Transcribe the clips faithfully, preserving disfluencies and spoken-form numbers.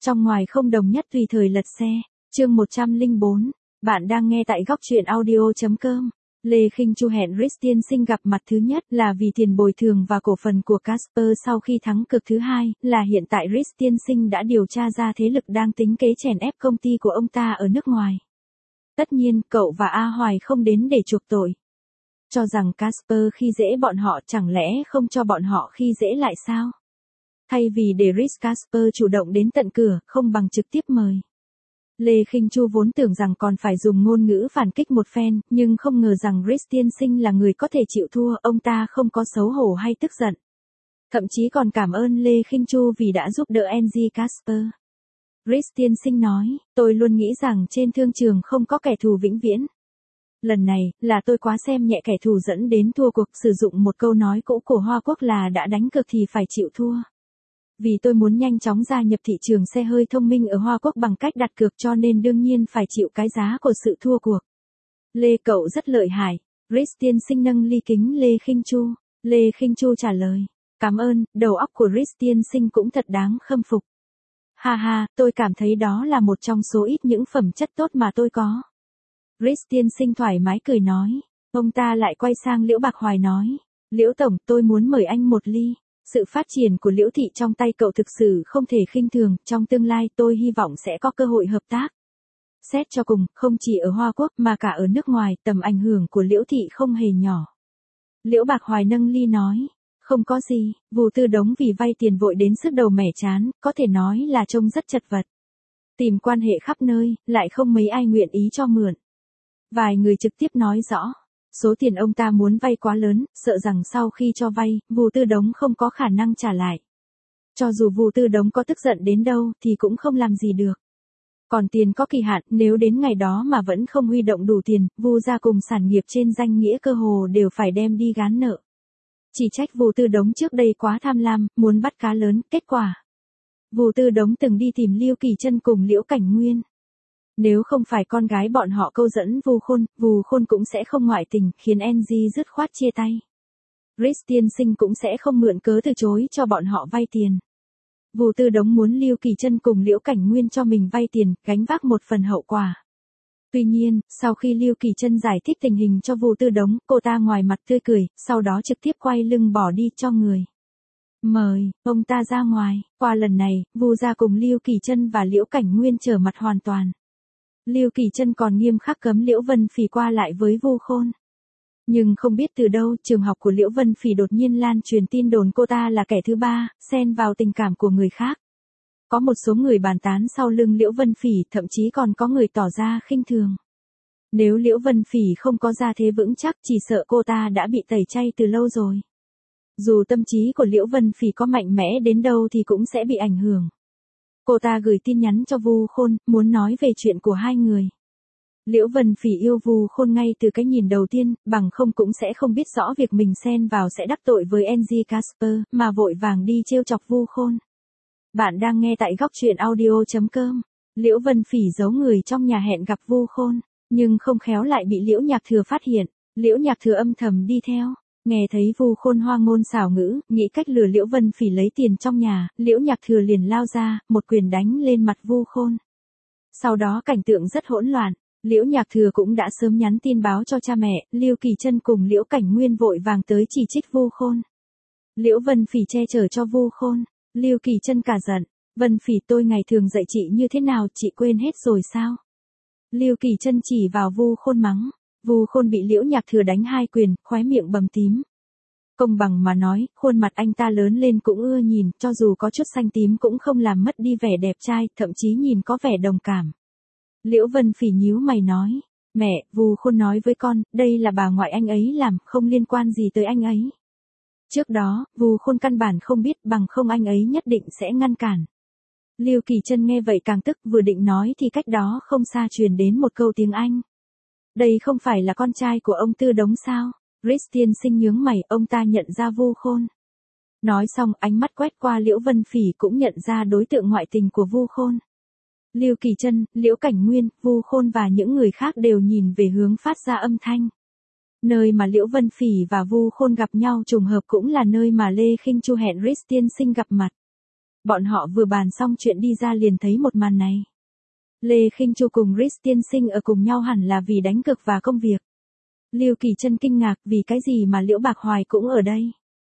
Trong ngoài không đồng nhất tùy thời lật xe. Chương một trăm lẻ bốn. Bạn đang nghe tại góc truyện audio chấm com. Lê Khinh Chu hẹn Rhys tiên sinh gặp mặt thứ nhất là vì tiền bồi thường và cổ phần của Casper sau khi thắng cược. Thứ hai là hiện tại Rhys tiên sinh đã điều tra ra thế lực đang tính kế chèn ép công ty của ông ta ở nước ngoài. Tất nhiên, cậu và A Hoài không đến để chuộc tội. Cho rằng Casper khi dễ bọn họ, chẳng lẽ không cho bọn họ khi dễ lại sao? Thay vì để Rhys Casper chủ động đến tận cửa, không bằng trực tiếp mời. Lê Khinh Chu vốn tưởng rằng còn phải dùng ngôn ngữ phản kích một phen, nhưng không ngờ rằng Rhys tiên sinh là người có thể chịu thua, ông ta không có xấu hổ hay tức giận. Thậm chí còn cảm ơn Lê Khinh Chu vì đã giúp đỡ en giê Casper. Rhys tiên sinh nói, tôi luôn nghĩ rằng trên thương trường không có kẻ thù vĩnh viễn. Lần này, là tôi quá xem nhẹ kẻ thù dẫn đến thua cuộc, sử dụng một câu nói cũ của Hoa Quốc là đã đánh cược thì phải chịu thua. Vì tôi muốn nhanh chóng gia nhập thị trường xe hơi thông minh ở Hoa Quốc bằng cách đặt cược cho nên đương nhiên phải chịu cái giá của sự thua cuộc. Lê cậu rất lợi hại. Rhys tiên sinh nâng ly kính Lê Khinh Chu. Lê Khinh Chu trả lời. Cảm ơn, đầu óc của Rhys tiên sinh cũng thật đáng khâm phục. Ha ha, tôi cảm thấy đó là một trong số ít những phẩm chất tốt mà tôi có. Rhys tiên sinh thoải mái cười nói. Ông ta lại quay sang Liễu Bạc Hoài nói. Liễu Tổng, tôi muốn mời anh một ly. Sự phát triển của Liễu Thị trong tay cậu thực sự không thể khinh thường, trong tương lai tôi hy vọng sẽ có cơ hội hợp tác. Xét cho cùng, không chỉ ở Hoa Quốc mà cả ở nước ngoài, tầm ảnh hưởng của Liễu Thị không hề nhỏ. Liễu Bạc Hoài nâng ly nói, không có gì, Vù Tư Đống vì vay tiền vội đến sứt đầu mẻ trán, có thể nói là trông rất chật vật. Tìm quan hệ khắp nơi, lại không mấy ai nguyện ý cho mượn. Vài người trực tiếp nói rõ. Số tiền ông ta muốn vay quá lớn, sợ rằng sau khi cho vay, Vù Tư Đống không có khả năng trả lại. Cho dù Vù Tư Đống có tức giận đến đâu thì cũng không làm gì được. Còn tiền có kỳ hạn, nếu đến ngày đó mà vẫn không huy động đủ tiền, Vù gia cùng sản nghiệp trên danh nghĩa cơ hồ đều phải đem đi gán nợ. Chỉ trách Vù Tư Đống trước đây quá tham lam, muốn bắt cá lớn, kết quả. Vù Tư Đống từng đi tìm Liêu Kỳ Trân cùng Liễu Cảnh Nguyên. Nếu không phải con gái bọn họ câu dẫn Vù Khôn, Vù Khôn cũng sẽ không ngoại tình, khiến en giê dứt khoát chia tay. Rhys tiên sinh cũng sẽ không mượn cớ từ chối cho bọn họ vay tiền. Vù Tư Đống muốn Liêu Kỳ Trân cùng Liễu Cảnh Nguyên cho mình vay tiền, gánh vác một phần hậu quả. Tuy nhiên, sau khi Liêu Kỳ Trân giải thích tình hình cho Vù Tư Đống, cô ta ngoài mặt tươi cười, sau đó trực tiếp quay lưng bỏ đi cho người. Mời, ông ta ra ngoài. Qua lần này, Vù gia cùng Liêu Kỳ Trân và Liễu Cảnh Nguyên trở mặt hoàn toàn. Liêu Kỳ Trân còn nghiêm khắc cấm Liễu Vân Phỉ qua lại với Vu Khôn. Nhưng không biết từ đâu, trường học của Liễu Vân Phỉ đột nhiên lan truyền tin đồn cô ta là kẻ thứ ba, xen vào tình cảm của người khác. Có một số người bàn tán sau lưng Liễu Vân Phỉ, thậm chí còn có người tỏ ra khinh thường. Nếu Liễu Vân Phỉ không có gia thế vững chắc, chỉ sợ cô ta đã bị tẩy chay từ lâu rồi. Dù tâm trí của Liễu Vân Phỉ có mạnh mẽ đến đâu thì cũng sẽ bị ảnh hưởng. Cô ta gửi tin nhắn cho Vu Khôn, muốn nói về chuyện của hai người. Liễu Vân Phỉ yêu Vu Khôn ngay từ cái nhìn đầu tiên, bằng không cũng sẽ không biết rõ việc mình xen vào sẽ đắc tội với en giê Casper, mà vội vàng đi trêu chọc Vu Khôn. Bạn đang nghe tại góc truyện audio chấm com. Liễu Vân Phỉ giấu người trong nhà hẹn gặp Vu Khôn, nhưng không khéo lại bị Liễu Nhạc Thừa phát hiện. Liễu Nhạc Thừa âm thầm đi theo. Nghe thấy Vu Khôn hoa ngôn xảo ngữ, nghĩ cách lừa Liễu Vân Phỉ lấy tiền trong nhà, Liễu Nhạc Thừa liền lao ra, một quyền đánh lên mặt Vu Khôn. Sau đó cảnh tượng rất hỗn loạn, Liễu Nhạc Thừa cũng đã sớm nhắn tin báo cho cha mẹ, Liêu Kỳ Trân cùng Liễu Cảnh Nguyên vội vàng tới chỉ trích Vu Khôn. Liễu Vân Phỉ che chở cho Vu Khôn, Liêu Kỳ Trân cả giận, Vân Phỉ tôi ngày thường dạy chị như thế nào, chị quên hết rồi sao? Liêu Kỳ Trân chỉ vào Vu Khôn mắng. Vu Khôn bị Liễu Nhạc Thừa đánh hai quyền, khóe miệng bầm tím. Công bằng mà nói, khuôn mặt anh ta lớn lên cũng ưa nhìn, cho dù có chút xanh tím cũng không làm mất đi vẻ đẹp trai, thậm chí nhìn có vẻ đồng cảm. Liễu Vân Phỉ nhíu mày nói, mẹ, Vu Khôn nói với con, đây là bà ngoại anh ấy làm, không liên quan gì tới anh ấy. Trước đó, Vu Khôn căn bản không biết, bằng không anh ấy nhất định sẽ ngăn cản. Liêu Kỳ Trân nghe vậy càng tức, vừa định nói thì cách đó không xa truyền đến một câu tiếng Anh. Đây không phải là con trai của ông Tư Đống sao? Rhys tiên sinh nhướng mày, ông ta nhận ra Vu Khôn. Nói xong, ánh mắt quét qua Liễu Vân Phỉ cũng nhận ra đối tượng ngoại tình của Vu Khôn. Liêu Kỳ Trân, Liễu Cảnh Nguyên, Vu Khôn và những người khác đều nhìn về hướng phát ra âm thanh. Nơi mà Liễu Vân Phỉ và Vu Khôn gặp nhau trùng hợp cũng là nơi mà Lê Khinh Chu hẹn Rhys tiên sinh gặp mặt. Bọn họ vừa bàn xong chuyện đi ra liền thấy một màn này. Lê Khinh Chu cùng Rhys tiên sinh ở cùng nhau hẳn là vì đánh cược và công việc. Lưu Kỳ Trân kinh ngạc vì cái gì mà Liễu Bạc Hoài cũng ở đây.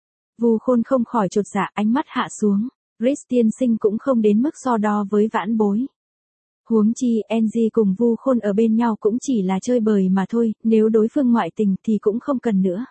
Vu Khôn không khỏi chột dạ, ánh mắt hạ xuống. Rhys tiên sinh cũng không đến mức so đo với vãn bối. Huống chi, Engie cùng Vu Khôn ở bên nhau cũng chỉ là chơi bời mà thôi, nếu đối phương ngoại tình thì cũng không cần nữa.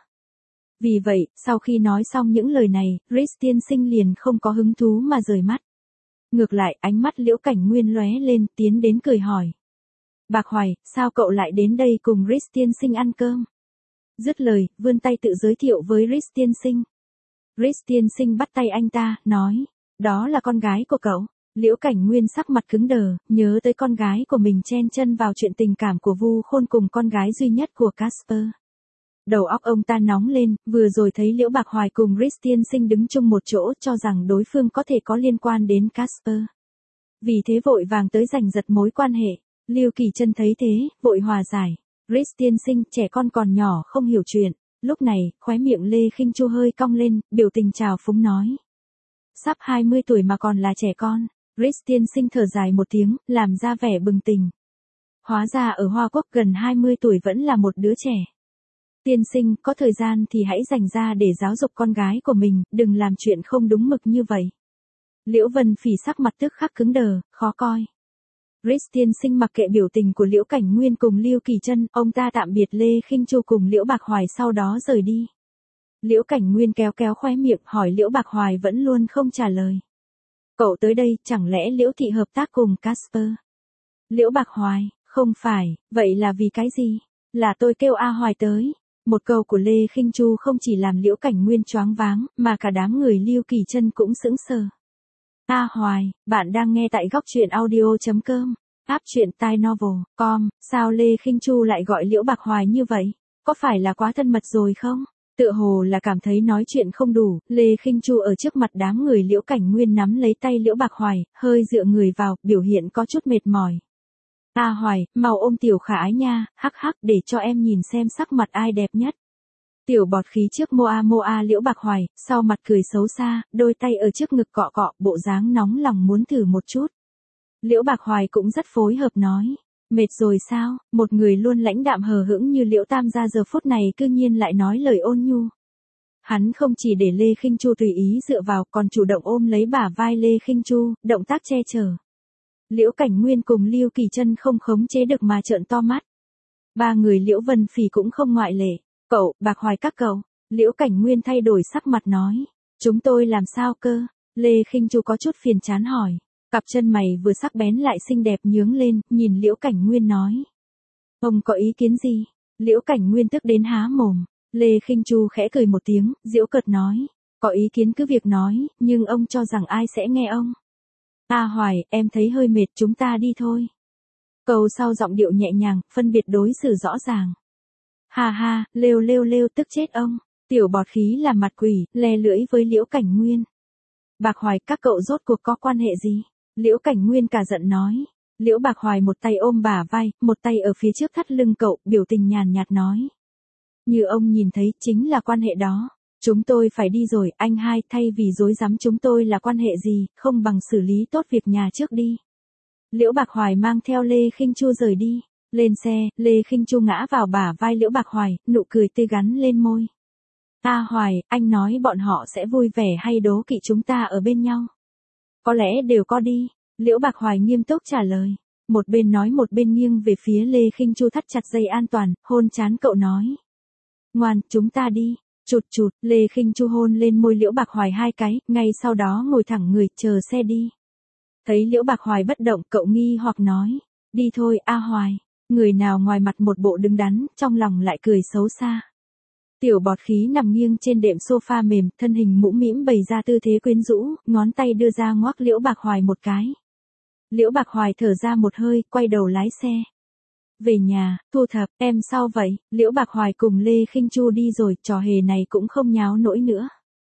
Vì vậy, sau khi nói xong những lời này, Rhys tiên sinh liền không có hứng thú mà rời mắt. Ngược lại, ánh mắt Liễu Cảnh Nguyên lóe lên, tiến đến cười hỏi. Bạc Hoài, sao cậu lại đến đây cùng Rhys tiên sinh ăn cơm? Dứt lời, vươn tay tự giới thiệu với Rhys tiên sinh. Rhys tiên sinh bắt tay anh ta, nói. Đó là con gái của cậu. Liễu Cảnh Nguyên sắc mặt cứng đờ, nhớ tới con gái của mình chen chân vào chuyện tình cảm của Vu Khôn cùng con gái duy nhất của Casper. Đầu óc ông ta nóng lên, vừa rồi thấy Liễu Bạc Hoài cùng Rhys tiên sinh đứng chung một chỗ cho rằng đối phương có thể có liên quan đến Casper. Vì thế vội vàng tới giành giật mối quan hệ. Lưu Kỳ Trân thấy thế, vội hòa giải. Rhys tiên sinh, trẻ con còn nhỏ không hiểu chuyện. Lúc này, khóe miệng Lê Khinh Chu hơi cong lên, biểu tình trào phúng nói. Sắp hai mươi tuổi mà còn là trẻ con. Rhys tiên sinh thở dài một tiếng, làm ra vẻ bừng tỉnh. Hóa ra ở Hoa Quốc gần hai mươi tuổi vẫn là một đứa trẻ. Tiên sinh, có thời gian thì hãy dành ra để giáo dục con gái của mình, đừng làm chuyện không đúng mực như vậy. Liễu Vân Phỉ sắc mặt tức khắc cứng đờ, khó coi. Rhys tiên sinh mặc kệ biểu tình của Liễu Cảnh Nguyên cùng Lưu Kỳ Trân, ông ta tạm biệt Lê Khinh Chu cùng Liễu Bạc Hoài sau đó rời đi. Liễu Cảnh Nguyên kéo kéo khóe miệng hỏi Liễu Bạc Hoài vẫn luôn không trả lời. Cậu tới đây, chẳng lẽ Liễu thị hợp tác cùng Casper? Liễu Bạc Hoài, không phải, vậy là vì cái gì? Là tôi kêu A Hoài tới. Một câu của Lê Khinh Chu không chỉ làm Liễu Cảnh Nguyên choáng váng, mà cả đám người Lưu Kỳ Trân cũng sững sờ. A Hoài, bạn đang nghe tại góc truyện audio chấm com, app truyện tai novel, com, sao Lê Khinh Chu lại gọi Liễu Bạc Hoài như vậy? Có phải là quá thân mật rồi không? Tựa hồ là cảm thấy nói chuyện không đủ, Lê Khinh Chu ở trước mặt đám người Liễu Cảnh Nguyên nắm lấy tay Liễu Bạc Hoài, hơi dựa người vào, biểu hiện có chút mệt mỏi. A Hoài, mau ôm tiểu khả ái nha, hắc hắc để cho em nhìn xem sắc mặt ai đẹp nhất. Tiểu bọt khí trước moa moa Liễu Bạc Hoài, sau mặt cười xấu xa, đôi tay ở trước ngực cọ cọ, bộ dáng nóng lòng muốn thử một chút. Liễu Bạc Hoài cũng rất phối hợp nói. Mệt rồi sao, một người luôn lãnh đạm hờ hững như Liễu Tam gia giờ phút này cư nhiên lại nói lời ôn nhu. Hắn không chỉ để Lê Khinh Chu tùy ý dựa vào, còn chủ động ôm lấy bả vai Lê Khinh Chu, động tác che chở. Liễu Cảnh Nguyên cùng Lưu Kỳ Trân không khống chế được mà trợn to mắt. Ba người Liễu Vân Phỉ cũng không ngoại lệ. Cậu, Bạc Hoài các cậu. Liễu Cảnh Nguyên thay đổi sắc mặt nói. Chúng tôi làm sao cơ? Lê Khinh Chu có chút phiền chán hỏi. Cặp chân mày vừa sắc bén lại xinh đẹp nhướng lên, nhìn Liễu Cảnh Nguyên nói. Ông có ý kiến gì? Liễu Cảnh Nguyên tức đến há mồm. Lê Khinh Chu khẽ cười một tiếng, giễu cợt nói. Có ý kiến cứ việc nói, nhưng ông cho rằng ai sẽ nghe ông? A Hoài, em thấy hơi mệt, chúng ta đi thôi. Câu sau giọng điệu nhẹ nhàng, phân biệt đối xử rõ ràng. Ha ha, lêu lêu lêu tức chết ông. Tiểu bọt khí làm mặt quỷ, le lưỡi với Liễu Cảnh Nguyên. Bạc Hoài, các cậu rốt cuộc có quan hệ gì? Liễu Cảnh Nguyên cả giận nói. Liễu Bạc Hoài một tay ôm bả vai, một tay ở phía trước thắt lưng cậu, biểu tình nhàn nhạt nói. Như ông nhìn thấy, chính là quan hệ đó. Chúng tôi phải đi rồi, anh hai, thay vì dối rắm chúng tôi là quan hệ gì, không bằng xử lý tốt việc nhà trước đi. Liễu Bạc Hoài mang theo Lê Khinh Chu rời đi. Lên xe, Lê Khinh Chu ngã vào bả vai Liễu Bạc Hoài, nụ cười tươi gắn lên môi. A Hoài, anh nói bọn họ sẽ vui vẻ hay đố kỵ chúng ta ở bên nhau? Có lẽ đều có đi. Liễu Bạc Hoài nghiêm túc trả lời. Một bên nói một bên nghiêng về phía Lê Khinh Chu thắt chặt dây an toàn, hôn trán cậu nói. Ngoan, chúng ta đi. Chụt chụt, Lê Khinh Chu hôn lên môi Liễu Bạc Hoài hai cái, ngay sau đó ngồi thẳng người, chờ xe đi. Thấy Liễu Bạc Hoài bất động, cậu nghi hoặc nói. Đi thôi, A Hoài. Người nào ngoài mặt một bộ đứng đắn, trong lòng lại cười xấu xa. Tiểu bọt khí nằm nghiêng trên đệm sofa mềm, thân hình mũm mĩm bày ra tư thế quyến rũ, ngón tay đưa ra ngoắc Liễu Bạc Hoài một cái. Liễu Bạc Hoài thở ra một hơi, quay đầu lái xe. Về nhà, thu thập, em sao vậy? Liễu Bạc Hoài cùng Lê Khinh Chu đi rồi, trò hề này cũng không nháo nổi nữa.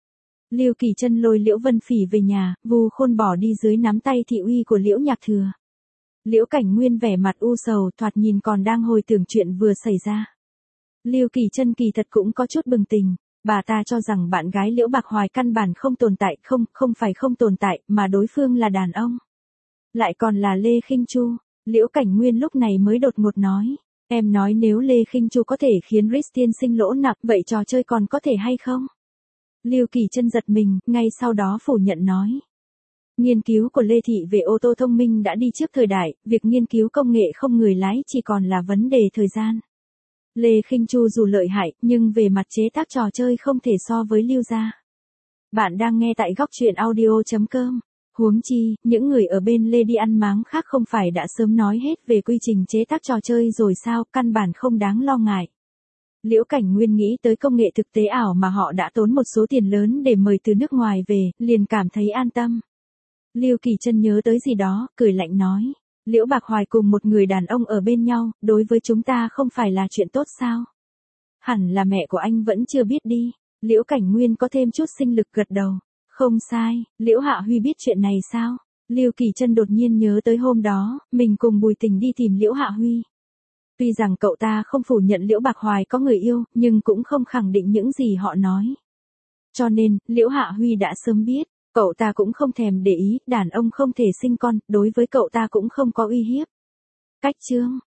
Lưu Kỳ Trân lôi Liễu Vân Phỉ về nhà, Vu Khôn bỏ đi dưới nắm tay thị uy của Liễu Nhạc Thừa. Liễu Cảnh Nguyên vẻ mặt u sầu, thoạt nhìn còn đang hồi tưởng chuyện vừa xảy ra. Lưu Kỳ Trân kỳ thật cũng có chút bừng tỉnh. bà ta cho rằng bạn gái Liễu Bạc Hoài căn bản không tồn tại, không, không phải không tồn tại, mà đối phương là đàn ông. Lại còn là Lê Khinh Chu. Liễu Cảnh Nguyên lúc này mới đột ngột nói. Em nói nếu Lê Khinh Chu có thể khiến Rhys tiên sinh lỗ nặng, vậy trò chơi còn có thể hay không? Lưu Kỳ Trân giật mình, ngay sau đó phủ nhận nói. Nghiên cứu của Lê Thị về ô tô thông minh đã đi trước thời đại, việc nghiên cứu công nghệ không người lái chỉ còn là vấn đề thời gian. Lê Khinh Chu dù lợi hại, nhưng về mặt chế tác trò chơi không thể so với Lưu gia. Bạn đang nghe tại góc truyện audio chấm com. Huống chi, những người ở bên Lê đi ăn máng khác không phải đã sớm nói hết về quy trình chế tác trò chơi rồi sao, căn bản không đáng lo ngại. Liễu Cảnh Nguyên nghĩ tới công nghệ thực tế ảo mà họ đã tốn một số tiền lớn để mời từ nước ngoài về, liền cảm thấy an tâm. Lưu Kỳ Trân nhớ tới gì đó, cười lạnh nói. Liễu Bạc Hoài cùng một người đàn ông ở bên nhau, đối với chúng ta không phải là chuyện tốt sao? Hẳn là mẹ của anh vẫn chưa biết đi. Liễu Cảnh Nguyên có thêm chút sinh lực gật đầu. Không sai, Liễu Hạ Huy biết chuyện này sao? Lưu Kỳ Trân đột nhiên nhớ tới hôm đó, mình cùng Bùi Tình đi tìm Liễu Hạ Huy. Tuy rằng cậu ta không phủ nhận Liễu Bạc Hoài có người yêu, nhưng cũng không khẳng định những gì họ nói. Cho nên, Liễu Hạ Huy đã sớm biết, cậu ta cũng không thèm để ý, đàn ông không thể sinh con, đối với cậu ta cũng không có uy hiếp. Cách chương,